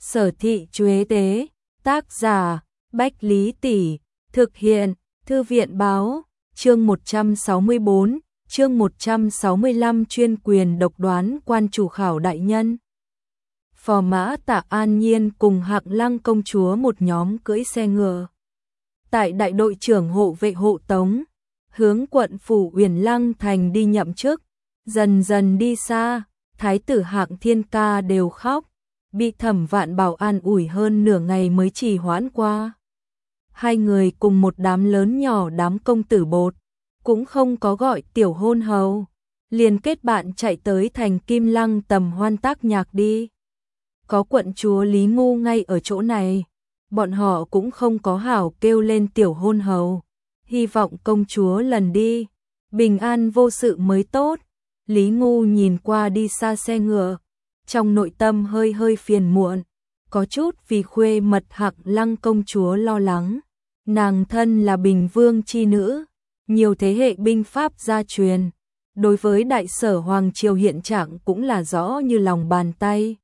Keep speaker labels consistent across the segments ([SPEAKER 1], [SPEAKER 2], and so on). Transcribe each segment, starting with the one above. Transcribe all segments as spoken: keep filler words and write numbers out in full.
[SPEAKER 1] Sở Thị Chuế Tế, tác giả, Bách Lý Tỷ, thực hiện, Thư viện Báo, chương một trăm sáu mươi bốn, chương một trăm sáu mươi lăm chuyên quyền độc đoán quan chủ khảo đại nhân. Phò mã Tạ An Nhiên cùng Hạng Lăng công chúa một nhóm cưỡi xe ngựa. Tại đại đội trưởng hộ vệ hộ tống, hướng quận phủ Uyển Lăng thành đi nhậm chức, dần dần đi xa, thái tử Hạng Thiên Ca đều khóc, bị Thẩm Vạn Bảo an ủi hơn nửa ngày mới trì hoãn qua. Hai người cùng một đám lớn nhỏ đám công tử bột, cũng không có gọi tiểu hôn hầu, liền kết bạn chạy tới thành Kim Lăng tầm hoan tác nhạc đi. Có quận chúa Lý Ngu ngay ở chỗ này, bọn họ cũng không có hảo kêu lên tiểu hôn hầu, hy vọng công chúa lần đi bình an vô sự mới tốt. Lý Ngu nhìn qua đi xa xe ngựa, trong nội tâm hơi hơi phiền muộn, có chút vì khuê mật Hạng Lăng công chúa lo lắng. Nàng thân là Bình Vương chi nữ, nhiều thế hệ binh pháp gia truyền, đối với đại sở hoàng triều hiện trạng cũng là rõ như lòng bàn tay.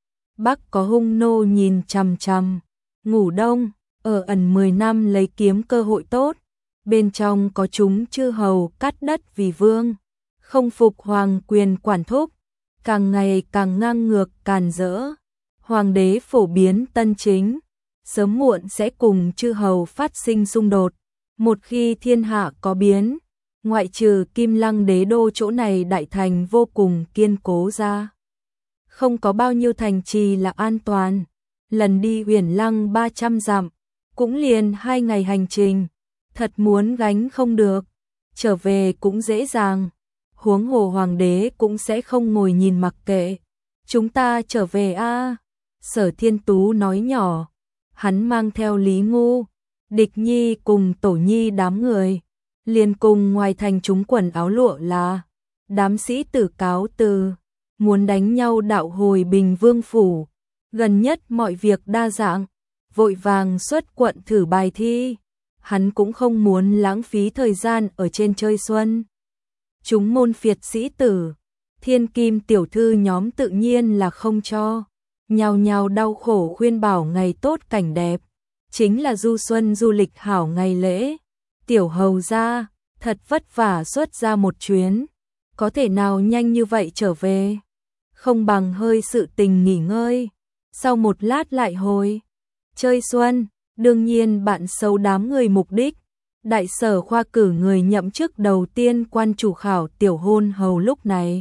[SPEAKER 1] Bắc có hung nô nhìn chằm chằm, ngủ đông, ở ẩn mười năm lấy kiếm cơ hội tốt, bên trong có chúng chư hầu cắt đất vì vương, không phục hoàng quyền quản thúc, càng ngày càng ngang ngược càn rỡ. Hoàng đế phổ biến tân chính, sớm muộn sẽ cùng chư hầu phát sinh xung đột. Một khi thiên hạ có biến, ngoại trừ Kim Lăng đế đô chỗ này đại thành vô cùng kiên cố ra, không có bao nhiêu thành trì là an toàn. Lần đi Uyển Lăng ba trăm dặm, cũng liền hai ngày hành trình, thật muốn gánh không được, trở về cũng dễ dàng. Huống hồ hoàng đế cũng sẽ không ngồi nhìn mặc kệ. Chúng ta trở về a. Sở Thiên Tú nói nhỏ, hắn mang theo Lý Ngu, Địch Nhi cùng Tổ Nhi đám người, liền cùng ngoài thành chúng quần áo lụa là đám sĩ tử cáo từ, muốn đánh nhau đạo hồi Bình Vương phủ. Gần nhất mọi việc đa dạng, vội vàng xuất quận thử bài thi, hắn cũng không muốn lãng phí thời gian ở trên chơi xuân. Chúng môn phiệt sĩ tử, thiên kim tiểu thư nhóm tự nhiên là không cho, nhào nhào đau khổ khuyên bảo ngày tốt cảnh đẹp, chính là du xuân du lịch hảo ngày lễ. Tiểu hầu gia, thật vất vả xuất ra một chuyến, có thể nào nhanh như vậy trở về, không bằng hơi sự tình nghỉ ngơi, sau một lát lại hồi. Chơi xuân, đương nhiên bạn sâu đám người mục đích. Đại sở khoa cử người nhậm chức đầu tiên quan chủ khảo tiểu hôn hầu lúc này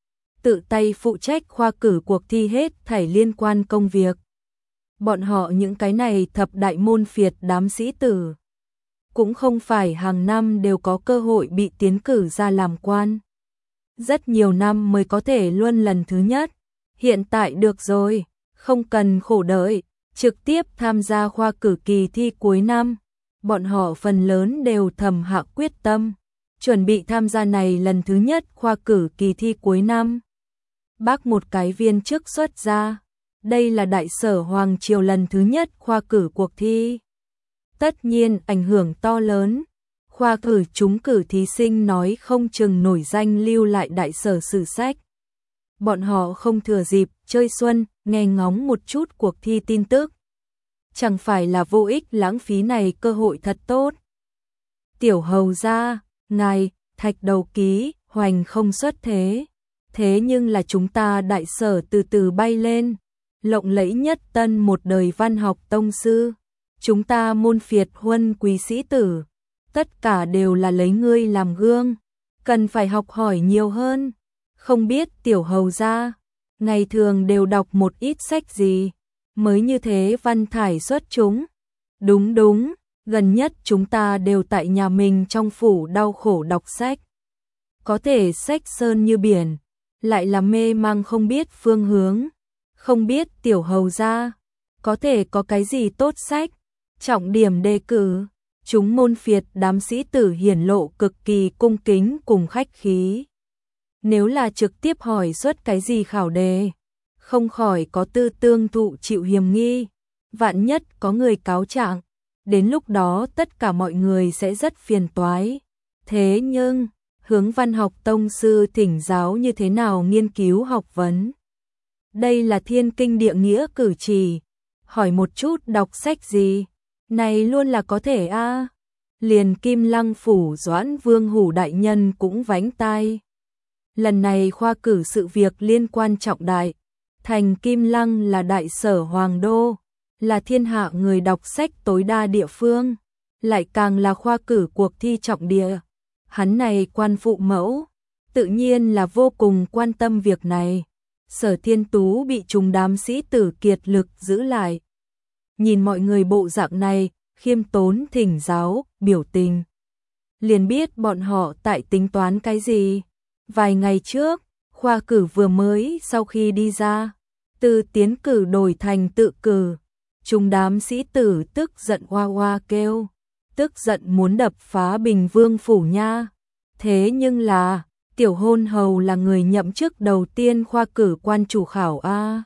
[SPEAKER 1] tự tay phụ trách khoa cử cuộc thi hết thảy liên quan công việc. Bọn họ những cái này thập đại môn phiệt đám sĩ tử, cũng không phải hàng năm đều có cơ hội bị tiến cử ra làm quan. Rất nhiều năm mới có thể luôn lần thứ nhất. Hiện tại được rồi, không cần khổ đợi, trực tiếp tham gia khoa cử kỳ thi cuối năm. Bọn họ phần lớn đều thầm hạ quyết tâm, chuẩn bị tham gia này lần thứ nhất khoa cử kỳ thi cuối năm. Bác một cái viên chức xuất ra, đây là đại sở hoàng triều lần thứ nhất khoa cử cuộc thi. Tất nhiên ảnh hưởng to lớn, khoa cử trúng cử thí sinh nói không chừng nổi danh lưu lại đại sở sử sách. Bọn họ không thừa dịp chơi xuân, nghe ngóng một chút cuộc thi tin tức, chẳng phải là vô ích lãng phí này cơ hội thật tốt. Tiểu hầu gia, ngài, thạch đầu ký, hoành không xuất thế. Thế nhưng là chúng ta đại sở từ từ bay lên, lộng lẫy nhất tân một đời văn học tông sư. Chúng ta môn phiệt huân quý sĩ tử, tất cả đều là lấy ngươi làm gương, cần phải học hỏi nhiều hơn. Không biết tiểu hầu gia, ngày thường đều đọc một ít sách gì, mới như thế văn thải xuất chúng. Đúng đúng, gần nhất chúng ta đều tại nhà mình trong phủ đau khổ đọc sách. Có thể sách sơn như biển, lại là mê mang không biết phương hướng. Không biết tiểu hầu gia, có thể có cái gì tốt sách, trọng điểm đề cử. Chúng môn phiệt đám sĩ tử hiển lộ cực kỳ cung kính cùng khách khí. Nếu là trực tiếp hỏi xuất cái gì khảo đề, không khỏi có tư tương thụ chịu hiềm nghi, vạn nhất có người cáo trạng, đến lúc đó tất cả mọi người sẽ rất phiền toái. Thế nhưng, hướng văn học tông sư thỉnh giáo như thế nào nghiên cứu học vấn, đây là thiên kinh địa nghĩa cử chỉ, hỏi một chút đọc sách gì, này luôn là có thể a. À. Liền Kim Lăng phủ Doãn Vương Hủ đại nhân cũng vánh tai. Lần này khoa cử sự việc liên quan trọng đại, thành Kim Lăng là đại sở hoàng đô, là thiên hạ người đọc sách tối đa địa phương, lại càng là khoa cử cuộc thi trọng địa. Hắn này quan phụ mẫu, tự nhiên là vô cùng quan tâm việc này. Sở Thiên Tú bị trùng đám sĩ tử kiệt lực giữ lại. Nhìn mọi người bộ dạng này, khiêm tốn thỉnh giáo, biểu tình. Liền biết bọn họ tại tính toán cái gì. Vài ngày trước, khoa cử vừa mới sau khi đi ra, từ tiến cử đổi thành tự cử. Trùng đám sĩ tử tức giận hoa hoa kêu, tức giận muốn đập phá Bình Vương phủ nha. Thế nhưng là, tiểu hôn hầu là người nhậm chức đầu tiên khoa cử quan chủ khảo a.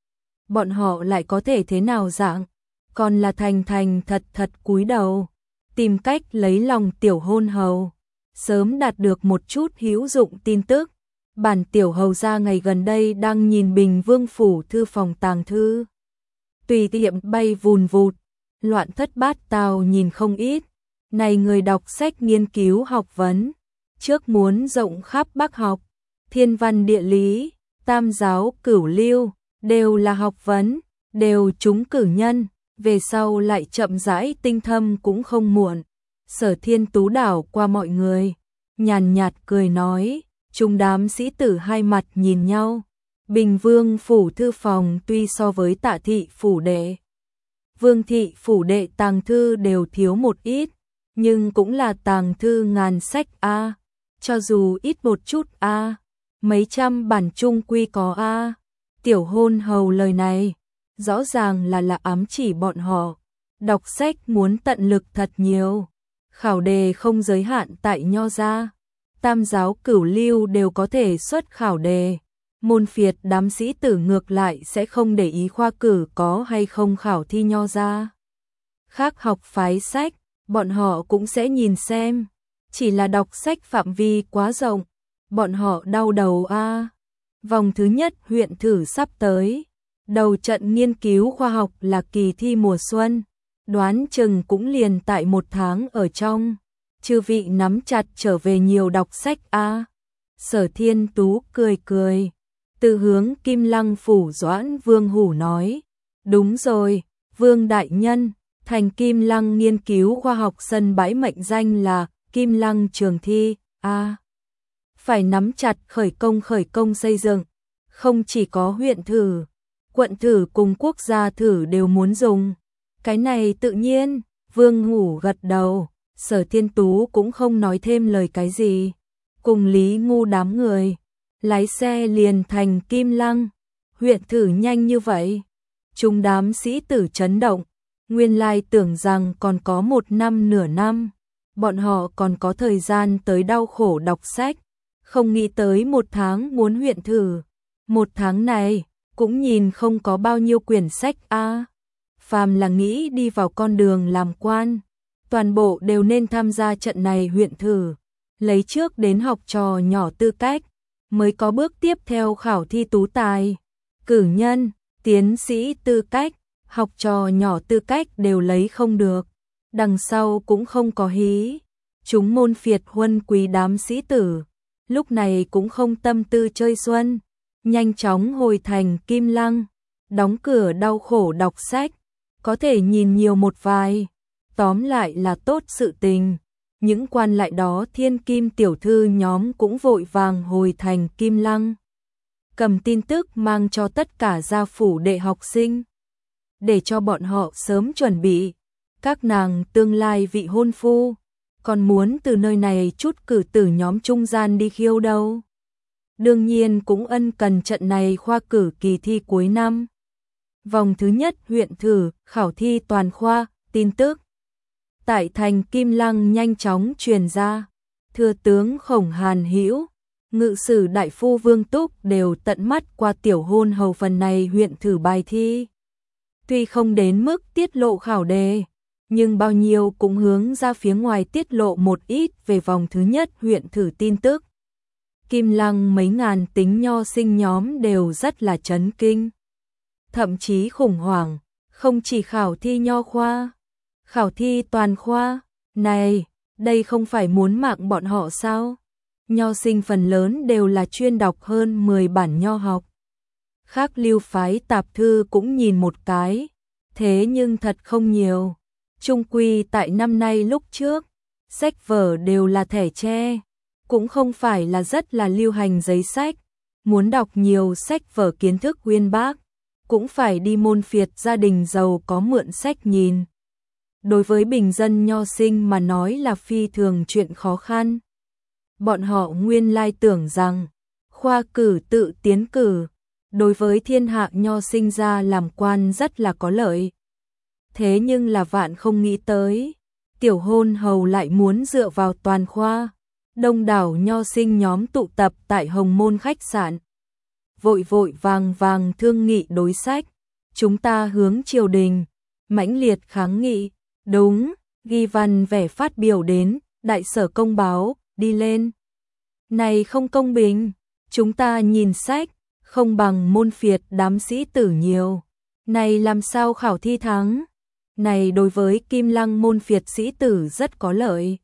[SPEAKER 1] Bọn họ lại có thể thế nào dạng, còn là thành thành thật thật cúi đầu, tìm cách lấy lòng tiểu hôn hầu, sớm đạt được một chút hữu dụng tin tức. Bản tiểu hầu gia ngày gần đây đang nhìn Bình Vương phủ thư phòng tàng thư. Tùy tiệm bay vùn vụt, loạn thất bát tao nhìn không ít. Này người đọc sách nghiên cứu học vấn, trước muốn rộng khắp Bắc học, thiên văn địa lý, tam giáo cửu lưu, đều là học vấn, đều trúng cử nhân, về sau lại chậm rãi tinh thâm cũng không muộn. Sở Thiên Tú đảo qua mọi người, nhàn nhạt cười nói, chúng đám sĩ tử hai mặt nhìn nhau. Bình Vương phủ thư phòng tuy so với Tạ thị phủ đệ, Vương thị phủ đệ tàng thư đều thiếu một ít, nhưng cũng là tàng thư ngàn sách a, cho dù ít một chút a, mấy trăm bản chung quy có a. Tiểu hôn hầu lời này, rõ ràng là là ám chỉ bọn họ, đọc sách muốn tận lực thật nhiều, khảo đề không giới hạn tại nho gia, tam giáo cửu lưu đều có thể xuất khảo đề. Môn phiệt đám sĩ tử ngược lại sẽ không để ý khoa cử có hay không khảo thi nho gia. Khác học phái sách, bọn họ cũng sẽ nhìn xem, chỉ là đọc sách phạm vi quá rộng, bọn họ đau đầu a. Vòng thứ nhất huyện thử sắp tới, đầu trận nghiên cứu khoa học là kỳ thi mùa xuân, đoán chừng cũng liền tại một tháng ở trong, chư vị nắm chặt trở về nhiều đọc sách a. Sở Thiên Tú cười cười, từ hướng Kim Lăng phủ Doãn Vương Hủ nói, đúng rồi, Vương đại nhân, thành Kim Lăng nghiên cứu khoa học sân bãi mệnh danh là Kim Lăng trường thi a. À, phải nắm chặt khởi công khởi công xây dựng, không chỉ có huyện thử, quận thử cùng quốc gia thử đều muốn dùng. Cái này tự nhiên, Vương Hủ gật đầu, Sở Thiên Tú cũng không nói thêm lời cái gì, cùng Lý Ngu đám người lái xe liền thành Kim Lăng. Huyện thử nhanh như vậy, chúng đám sĩ tử chấn động, nguyên lai tưởng rằng còn có một năm nửa năm, bọn họ còn có thời gian tới đau khổ đọc sách, không nghĩ tới một tháng muốn huyện thử, một tháng này cũng nhìn không có bao nhiêu quyển sách a. À, phàm là nghĩ đi vào con đường làm quan, toàn bộ đều nên tham gia trận này huyện thử, lấy trước đến học trò nhỏ tư cách, mới có bước tiếp theo khảo thi tú tài, cử nhân, tiến sĩ tư cách, học trò nhỏ tư cách đều lấy không được, đằng sau cũng không có hí. Chúng môn phiệt huân quý đám sĩ tử, lúc này cũng không tâm tư chơi xuân, nhanh chóng hồi thành Kim Lăng, đóng cửa đau khổ đọc sách, có thể nhìn nhiều một vài, tóm lại là tốt sự tình. Những quan lại đó thiên kim tiểu thư nhóm cũng vội vàng hồi thành Kim Lăng, cầm tin tức mang cho tất cả gia phủ đệ học sinh, để cho bọn họ sớm chuẩn bị. Các nàng tương lai vị hôn phu, còn muốn từ nơi này chút cử tử nhóm trung gian đi khiêu đâu. Đương nhiên cũng ân cần trận này khoa cử kỳ thi cuối năm. Vòng thứ nhất huyện thử, khảo thi toàn khoa, tin tức tại thành Kim Lăng nhanh chóng truyền ra, thừa tướng Khổng Hàn Hữu, ngự sử đại phu Vương Túc đều tận mắt qua tiểu hôn hầu phần này huyện thử bài thi. Tuy không đến mức tiết lộ khảo đề, nhưng bao nhiêu cũng hướng ra phía ngoài tiết lộ một ít về vòng thứ nhất huyện thử tin tức. Kim Lăng mấy ngàn tính nho sinh nhóm đều rất là chấn kinh, thậm chí khủng hoảng, Không chỉ khảo thi nho khoa, khảo thi toàn khoa, này, đây không phải muốn mạng bọn họ sao? Nho sinh phần lớn đều là chuyên đọc hơn mười bản nho học. Khác lưu phái tạp thư cũng nhìn một cái, thế nhưng thật không nhiều. Chung quy tại năm nay lúc trước, sách vở đều là thẻ tre, cũng không phải là rất là lưu hành giấy sách. Muốn đọc nhiều sách vở kiến thức uyên bác, cũng phải đi môn phiệt gia đình giàu có mượn sách nhìn. Đối với bình dân nho sinh mà nói là phi thường chuyện khó khăn. Bọn họ nguyên lai tưởng rằng, khoa cử tự tiến cử, đối với thiên hạ nho sinh ra làm quan rất là có lợi. Thế nhưng là vạn không nghĩ tới, tiểu hôn hầu lại muốn dựa vào toàn khoa. Đông đảo nho sinh nhóm tụ tập tại Hồng Môn khách sạn. Vội vội vàng vàng thương nghị đối sách. Chúng ta hướng triều đình, mãnh liệt kháng nghị. Đúng, ghi văn vẻ phát biểu đến, đại sở công báo, đi lên. Này không công bình, chúng ta nhìn sách, không bằng môn phiệt đám sĩ tử nhiều. Này làm sao khảo thi thắng? Này đối với Kim Lăng môn phiệt sĩ tử rất có lợi.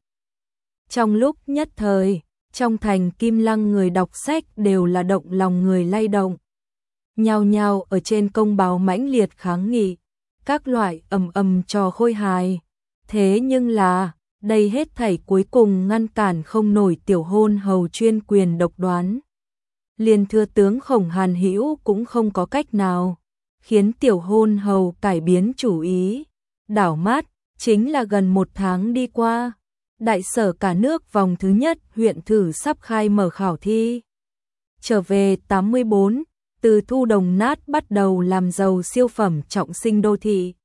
[SPEAKER 1] Trong lúc nhất thời, trong thành Kim Lăng người đọc sách đều là động lòng người lay động. Nhao nhao ở trên công báo mãnh liệt kháng nghị, các loại ầm ầm trò khôi hài. Thế nhưng là, đây hết thảy cuối cùng ngăn cản không nổi tiểu hôn hầu chuyên quyền độc đoán. Liền thừa tướng Khổng Hàn Hữu cũng không có cách nào, khiến tiểu hôn hầu cải biến chủ ý. Đảo mắt, chính là gần một tháng đi qua. Đại sở cả nước vòng thứ nhất huyện thử sắp khai mở khảo thi. Trở về tám mươi bốn, từ Thu Đồng Nát bắt đầu làm giàu siêu phẩm trọng sinh đô thị.